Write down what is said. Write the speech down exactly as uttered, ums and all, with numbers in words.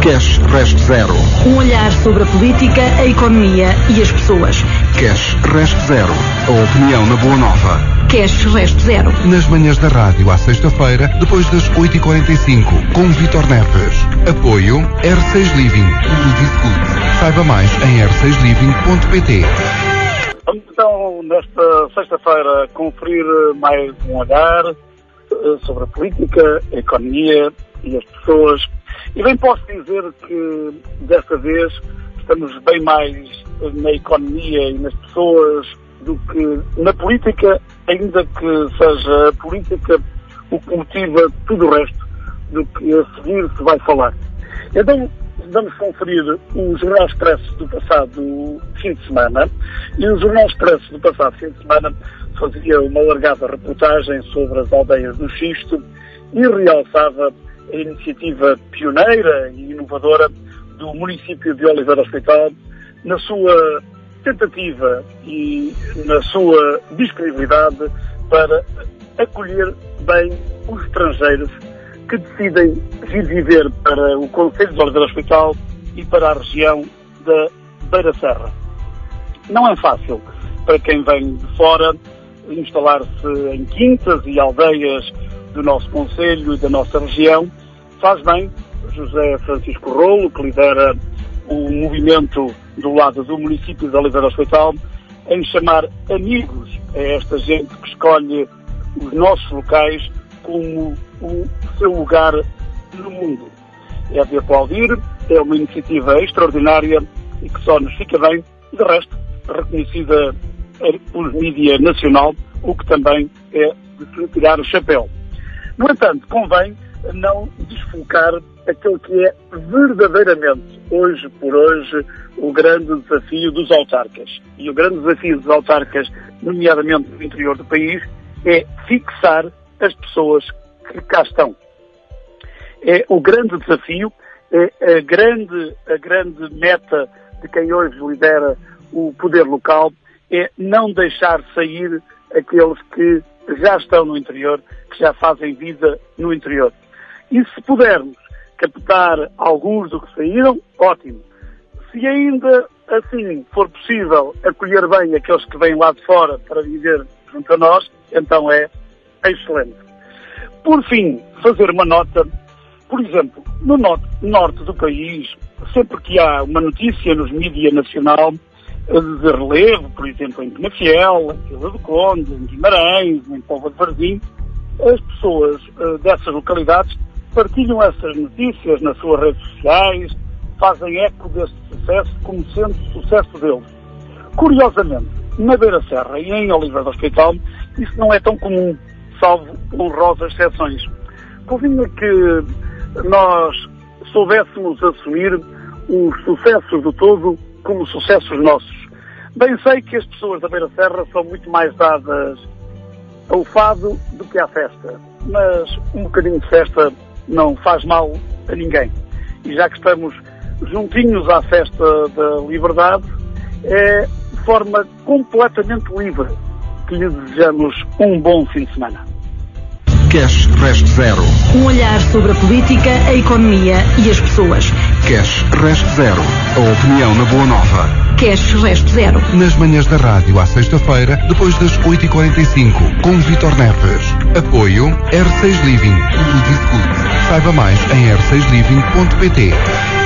Cash Reste Zero. Um olhar sobre a política, a economia e as pessoas. Cash Reste Zero. A opinião na Boa Nova. Cash Reste Zero. Nas manhãs da rádio à sexta-feira, depois das oito e quarenta e cinco, com Vítor Neves. Apoio R seis Living. Tudo discute. Saiba mais em r seis living ponto p t. Vamos então, nesta sexta-feira, conferir mais um olhar sobre a política, a economia e as pessoas. E bem posso dizer que, desta vez, estamos bem mais na economia e nas pessoas do que na política, ainda que seja a política o que motiva tudo o resto do que a seguir se vai falar. Então, vamos conferir o Jornal Expresso do passado fim de semana. E o Jornal Expresso do passado fim de semana fazia uma alargada reportagem sobre as aldeias do Xisto e realçava a iniciativa pioneira e inovadora do município de Oliveira Hospital na sua tentativa e na sua disponibilidade para acolher bem os estrangeiros que decidem vir viver para o concelho de Oliveira Hospital e para a região da Beira Serra. Não é fácil para quem vem de fora instalar-se em quintas e aldeias do nosso concelho e da nossa região. Faz bem José Francisco Rolo, que lidera o movimento do lado do município de Oliveira Hospital, em chamar amigos a esta gente que escolhe os nossos locais como o seu lugar no mundo. É de aplaudir, é uma iniciativa extraordinária e que só nos fica bem, e de resto, reconhecida por mídia nacional, o que também é de se tirar o chapéu. No entanto, convém não desfocar aquele que é verdadeiramente, hoje por hoje, o grande desafio dos autarcas. E o grande desafio dos autarcas, nomeadamente no interior do país, é fixar as pessoas que cá estão. É o grande desafio, é a grande, a grande meta de quem hoje lidera o poder local, é não deixar sair aqueles que já estão no interior, que já fazem vida no interior. E se pudermos captar alguns do que saíram, ótimo. Se ainda assim for possível acolher bem aqueles que vêm lá de fora para viver junto a nós, então é excelente. Por fim, fazer uma nota, por exemplo, no norte, norte do país, sempre que há uma notícia nos mídias nacional de relevo, por exemplo, em Penafiel, em Vila do Conde, em Guimarães, em Póvoa de Varzim, as pessoas uh, dessas localidades partilham essas notícias nas suas redes sociais, fazem eco desse sucesso como sendo sucesso deles. Curiosamente, na Beira Serra e em Oliveira do Hospital, isso não é tão comum, salvo honrosas exceções. Convinha que nós soubéssemos assumir os sucessos do todo como sucessos nossos. Bem sei que as pessoas da Beira Serra são muito mais dadas ao fado do que à festa, mas um bocadinho de festa não faz mal a ninguém. E já que estamos juntinhos à festa da liberdade, é de forma completamente livre que lhe desejamos um bom fim de semana. Cash Reste Zero. Um olhar sobre a política, a economia e as pessoas. Cash Reste Zero. A opinião na Boa Nova. Cash Reste Zero. Nas manhãs da rádio à sexta-feira, depois das oito e quarenta e cinco, com Vítor Neves. Apoio R seis Living. Tudo discute. Saiba mais em r seis living ponto p t.